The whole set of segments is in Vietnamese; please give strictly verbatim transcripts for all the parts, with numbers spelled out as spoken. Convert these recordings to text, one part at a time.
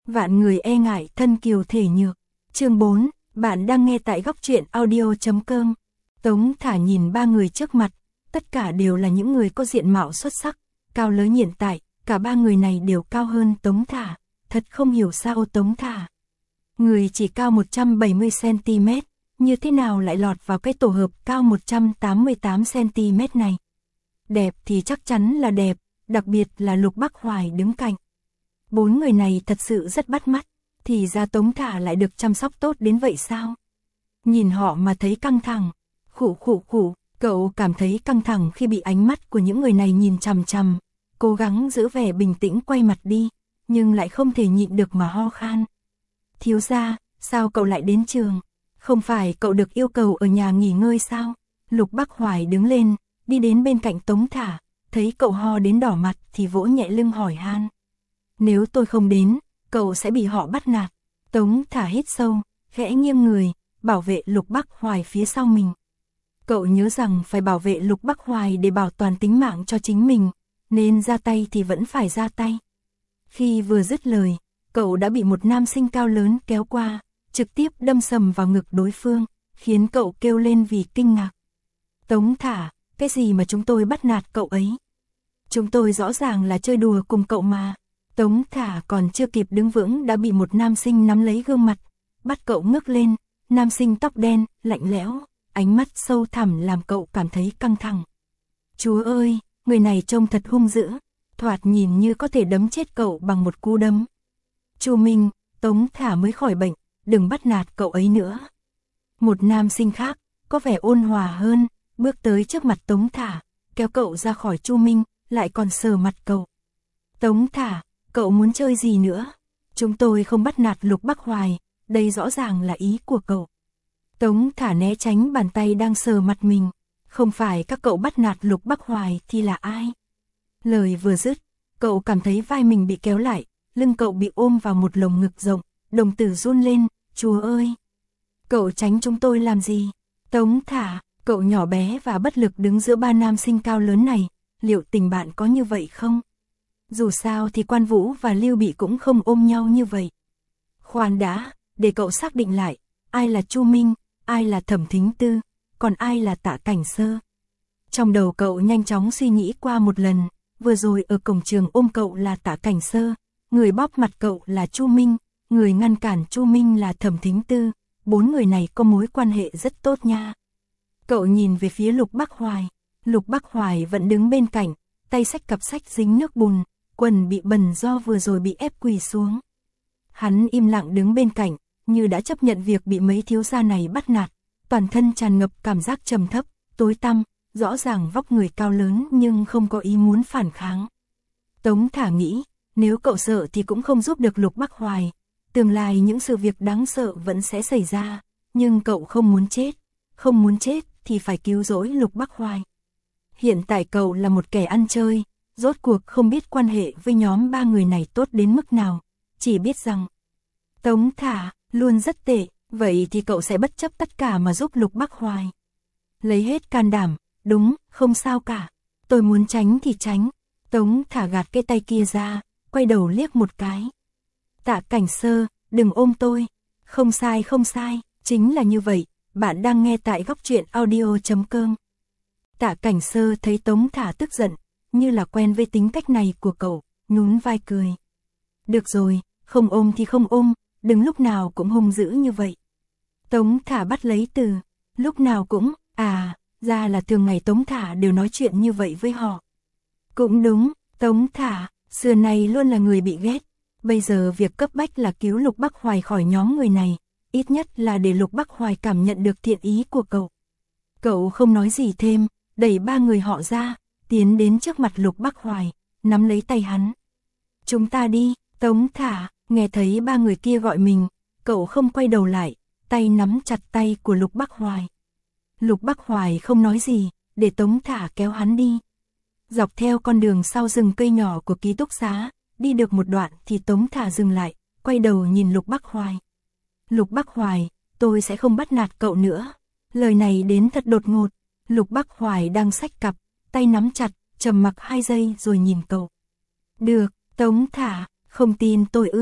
Vạn người e ngại thân kiều thể nhược. Chương bốn, bạn đang nghe tại góc truyện audio.com. Tống Thả nhìn ba người trước mặt, tất cả đều là những người có diện mạo xuất sắc, cao lớn hiện tại, cả ba người này đều cao hơn Tống Thả, thật không hiểu sao Tống Thả. Người chỉ cao một trăm bảy mươi xăng ti mét, như thế nào lại lọt vào cái tổ hợp cao một trăm tám mươi tám xăng ti mét này. Đẹp thì chắc chắn là đẹp, đặc biệt là Lục Bắc Hoài đứng cạnh. Bốn người này thật sự rất bắt mắt, thì ra Tống Thả lại được chăm sóc tốt đến vậy sao? Nhìn họ mà thấy căng thẳng, khụ khụ khụ, cậu cảm thấy căng thẳng khi bị ánh mắt của những người này nhìn chằm chằm, cố gắng giữ vẻ bình tĩnh quay mặt đi, nhưng lại không thể nhịn được mà ho khan. Thiếu gia, sao cậu lại đến trường? Không phải cậu được yêu cầu ở nhà nghỉ ngơi sao? Lục Bắc Hoài đứng lên, đi đến bên cạnh Tống Thả, thấy cậu ho đến đỏ mặt thì vỗ nhẹ lưng hỏi han. Nếu tôi không đến, cậu sẽ bị họ bắt nạt. Tống Thả hít sâu, khẽ nghiêng người, bảo vệ Lục Bắc Hoài phía sau mình. Cậu nhớ rằng phải bảo vệ Lục Bắc Hoài để bảo toàn tính mạng cho chính mình, nên ra tay thì vẫn phải ra tay. Khi vừa dứt lời, cậu đã bị một nam sinh cao lớn kéo qua, trực tiếp đâm sầm vào ngực đối phương, khiến cậu kêu lên vì kinh ngạc. Tống Thả, cái gì mà chúng tôi bắt nạt cậu ấy? Chúng tôi rõ ràng là chơi đùa cùng cậu mà. Tống Thả còn chưa kịp đứng vững đã bị một nam sinh nắm lấy gương mặt, bắt cậu ngước lên. Nam sinh tóc đen, lạnh lẽo, ánh mắt sâu thẳm làm cậu cảm thấy căng thẳng. Chúa ơi, người này trông thật hung dữ, thoạt nhìn như có thể đấm chết cậu bằng một cú đấm. Chu Minh, Tống Thả mới khỏi bệnh, đừng bắt nạt cậu ấy nữa. Một nam sinh khác, có vẻ ôn hòa hơn, bước tới trước mặt Tống Thả, kéo cậu ra khỏi Chu Minh, lại còn sờ mặt cậu. Tống Thả, cậu muốn chơi gì nữa? Chúng tôi không bắt nạt Lục Bắc Hoài, đây rõ ràng là ý của cậu. Tống Thả né tránh bàn tay đang sờ mặt mình, không phải các cậu bắt nạt Lục Bắc Hoài thì là ai? Lời vừa dứt, cậu cảm thấy vai mình bị kéo lại, lưng cậu bị ôm vào một lồng ngực rộng, đồng tử run lên, chúa ơi! Cậu tránh chúng tôi làm gì? Tống Thả, cậu nhỏ bé và bất lực đứng giữa ba nam sinh cao lớn này, liệu tình bạn có như vậy không? Dù sao thì Quan Vũ và Lưu Bị cũng không ôm nhau như vậy. Khoan đã, để cậu xác định lại, ai là Chu Minh, ai là Thẩm Thính Tư, còn ai là Tạ Cảnh Sơ. Trong đầu cậu nhanh chóng suy nghĩ qua một lần, vừa rồi ở cổng trường ôm cậu là Tạ Cảnh Sơ, người bóp mặt cậu là Chu Minh, người ngăn cản Chu Minh là Thẩm Thính Tư, bốn người này có mối quan hệ rất tốt nha. Cậu nhìn về phía Lục Bắc Hoài, Lục Bắc Hoài vẫn đứng bên cạnh, tay xách cặp sách dính nước bùn, quần bị bẩn do vừa rồi bị ép quỳ xuống. Hắn im lặng đứng bên cạnh, như đã chấp nhận việc bị mấy thiếu gia này bắt nạt, toàn thân tràn ngập cảm giác trầm thấp, tối tăm, rõ ràng vóc người cao lớn nhưng không có ý muốn phản kháng. Tống Thả nghĩ, nếu cậu sợ thì cũng không giúp được Lục Bắc Hoài, tương lai những sự việc đáng sợ vẫn sẽ xảy ra, nhưng cậu không muốn chết, không muốn chết thì phải cứu rỗi Lục Bắc Hoài. Hiện tại cậu là một kẻ ăn chơi, rốt cuộc không biết quan hệ với nhóm ba người này tốt đến mức nào, chỉ biết rằng Tống Thả luôn rất tệ, vậy thì cậu sẽ bất chấp tất cả mà giúp Lục Bắc Hoài. Lấy hết can đảm, đúng, không sao cả, tôi muốn tránh thì tránh. Tống Thả gạt cái tay kia ra, quay đầu liếc một cái. Tạ Cảnh Sơ, đừng ôm tôi. Không sai không sai, chính là như vậy, bạn đang nghe tại góc truyện audio.com. Tạ Cảnh Sơ thấy Tống Thả tức giận, như là quen với tính cách này của cậu, nhún vai cười. Được rồi, không ôm thì không ôm, đừng lúc nào cũng hung dữ như vậy. Tống Thả bắt lấy từ, lúc nào cũng, à, ra là thường ngày Tống Thả đều nói chuyện như vậy với họ. Cũng đúng, Tống Thả, xưa này luôn là người bị ghét, bây giờ việc cấp bách là cứu Lục Bắc Hoài khỏi nhóm người này, ít nhất là để Lục Bắc Hoài cảm nhận được thiện ý của cậu. Cậu không nói gì thêm, đẩy ba người họ ra, tiến đến trước mặt Lục Bắc Hoài, nắm lấy tay hắn. Chúng ta đi, Tống Thả, nghe thấy ba người kia gọi mình, cậu không quay đầu lại, tay nắm chặt tay của Lục Bắc Hoài. Lục Bắc Hoài không nói gì, để Tống Thả kéo hắn đi. Dọc theo con đường sau rừng cây nhỏ của ký túc xá, đi được một đoạn thì Tống Thả dừng lại, quay đầu nhìn Lục Bắc Hoài. Lục Bắc Hoài, tôi sẽ không bắt nạt cậu nữa. Lời này đến thật đột ngột, Lục Bắc Hoài đang xách cặp, tay nắm chặt, trầm mặc hai giây rồi nhìn cậu. Được, Tống Thả, không tin tôi ư,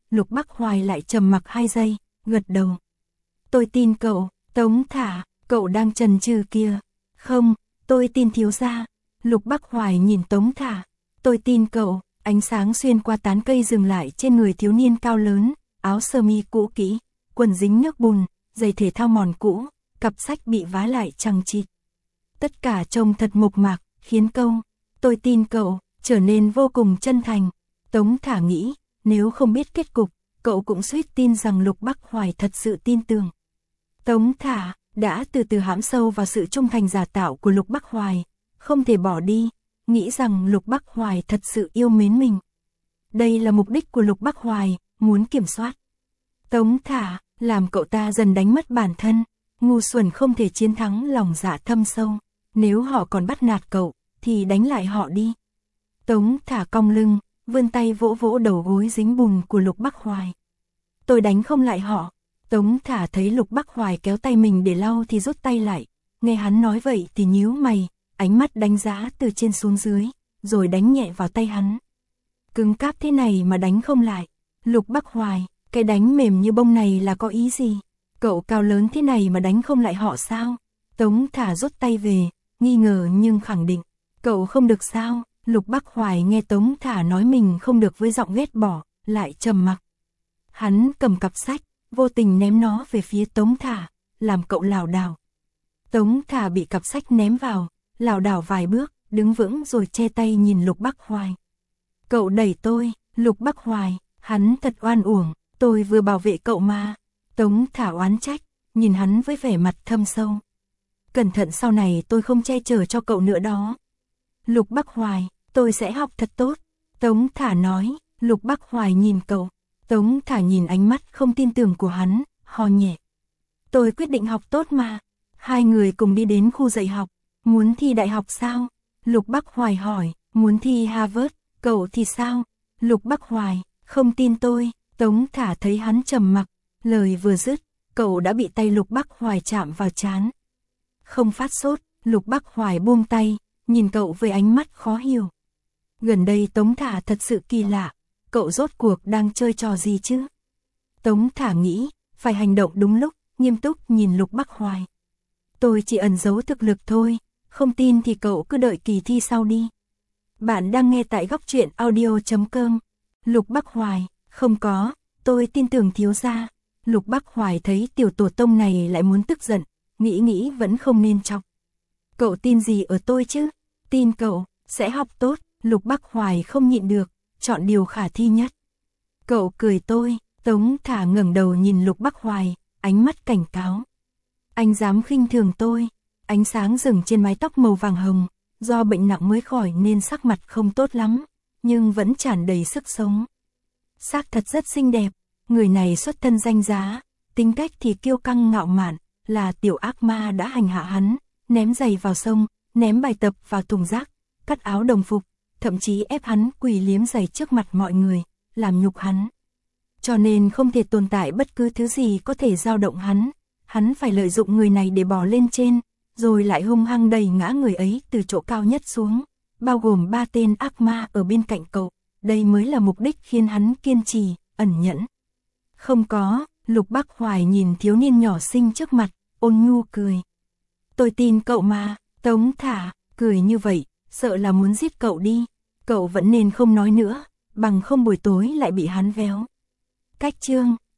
Lục Bắc Hoài lại trầm mặc hai giây, gật đầu. Tôi tin cậu, Tống Thả, cậu đang chần chừ kia. Không, tôi tin thiếu gia. Lục Bắc Hoài nhìn Tống Thả. Tôi tin cậu. Ánh sáng xuyên qua tán cây dừng lại trên người thiếu niên cao lớn, áo sơ mi cũ kỹ, quần dính nước bùn, giày thể thao mòn cũ, cặp sách bị vá lại chằng chịt. Tất cả trông thật mộc mạc, khiến câu tôi tin cậu trở nên vô cùng chân thành. Tống Thả nghĩ, nếu không biết kết cục, cậu cũng suýt tin rằng Lục Bắc Hoài thật sự tin tưởng. Tống Thả đã từ từ hãm sâu vào sự trung thành giả tạo của Lục Bắc Hoài, không thể bỏ đi, nghĩ rằng Lục Bắc Hoài thật sự yêu mến mình. Đây là mục đích của Lục Bắc Hoài, muốn kiểm soát. Tống Thả làm cậu ta dần đánh mất bản thân, ngu xuẩn không thể chiến thắng lòng dạ thâm sâu. Nếu họ còn bắt nạt cậu, thì đánh lại họ đi. Tống Thả cong lưng, vươn tay vỗ vỗ đầu gối dính bùn của Lục Bắc Hoài. Tôi đánh không lại họ. Tống Thả thấy Lục Bắc Hoài kéo tay mình để lau thì rút tay lại. Nghe hắn nói vậy thì nhíu mày, ánh mắt đánh giá từ trên xuống dưới, rồi đánh nhẹ vào tay hắn. Cứng cáp thế này mà đánh không lại. Lục Bắc Hoài, cái đánh mềm như bông này là có ý gì? Cậu cao lớn thế này mà đánh không lại họ sao? Tống Thả rút tay về, nghi ngờ nhưng khẳng định. Cậu không được sao? Lục Bắc Hoài nghe Tống Thả nói mình không được với giọng ghét bỏ, lại trầm mặc. Hắn cầm cặp sách, vô tình ném nó về phía Tống Thả, làm cậu lảo đảo. Tống Thả bị cặp sách ném vào, lảo đảo vài bước, đứng vững rồi che tay nhìn Lục Bắc Hoài. Cậu đẩy tôi, Lục Bắc Hoài, hắn thật oan uổng, tôi vừa bảo vệ cậu mà. Tống Thả oán trách, nhìn hắn với vẻ mặt thâm sâu. Cẩn thận sau này tôi không che chở cho cậu nữa đó. Lục Bắc Hoài, tôi sẽ học thật tốt. Tống Thả nói. Lục Bắc Hoài nhìn cậu. Tống Thả nhìn ánh mắt không tin tưởng của hắn, ho nhẹ. Tôi quyết định học tốt mà. Hai người cùng đi đến khu dạy học. Muốn thi đại học sao? Lục Bắc Hoài hỏi. Muốn thi Harvard, cậu thì sao? Lục Bắc Hoài, không tin tôi. Tống Thả thấy hắn trầm mặc, lời vừa dứt, cậu đã bị tay Lục Bắc Hoài chạm vào trán. Không phát sốt, Lục Bắc Hoài buông tay, nhìn cậu với ánh mắt khó hiểu. Gần đây Tống Thả thật sự kỳ lạ, cậu rốt cuộc đang chơi trò gì chứ? Tống Thả nghĩ, phải hành động đúng lúc, nghiêm túc nhìn Lục Bắc Hoài. Tôi chỉ ẩn giấu thực lực thôi, không tin thì cậu cứ đợi kỳ thi sau đi. Bạn đang nghe tại góc truyện audio chấm com. Lục Bắc Hoài, không có, tôi tin tưởng thiếu gia. Lục Bắc Hoài thấy tiểu tổ tông này lại muốn tức giận, nghĩ nghĩ vẫn không nên chọc. Cậu tin gì ở tôi chứ? Tin cậu sẽ học tốt. Lục Bắc Hoài không nhịn được, chọn điều khả thi nhất. Cậu cười tôi. Tống Thả ngẩng đầu nhìn Lục Bắc Hoài, ánh mắt cảnh cáo. Anh dám khinh thường tôi. Ánh sáng dừng trên mái tóc màu vàng hồng, do bệnh nặng mới khỏi nên sắc mặt không tốt lắm, nhưng vẫn tràn đầy sức sống. Xác thật rất xinh đẹp, người này xuất thân danh giá, tính cách thì kiêu căng ngạo mạn, là tiểu ác ma đã hành hạ hắn, ném giày vào sông, ném bài tập vào thùng rác, cắt áo đồng phục, thậm chí ép hắn quỳ liếm giày trước mặt mọi người, làm nhục hắn. Cho nên không thể tồn tại bất cứ thứ gì có thể dao động hắn, hắn phải lợi dụng người này để bò lên trên, rồi lại hung hăng đẩy ngã người ấy từ chỗ cao nhất xuống, bao gồm ba tên ác ma ở bên cạnh cậu. Đây mới là mục đích khiến hắn kiên trì, ẩn nhẫn. Không có, Lục Bắc Hoài nhìn thiếu niên nhỏ xinh trước mặt, ôn nhu cười. Tôi tin cậu mà. Tống Thả cười như vậy, sợ là muốn giết cậu đi. Cậu vẫn nên không nói nữa, bằng không buổi tối lại bị hắn véo. Cách chương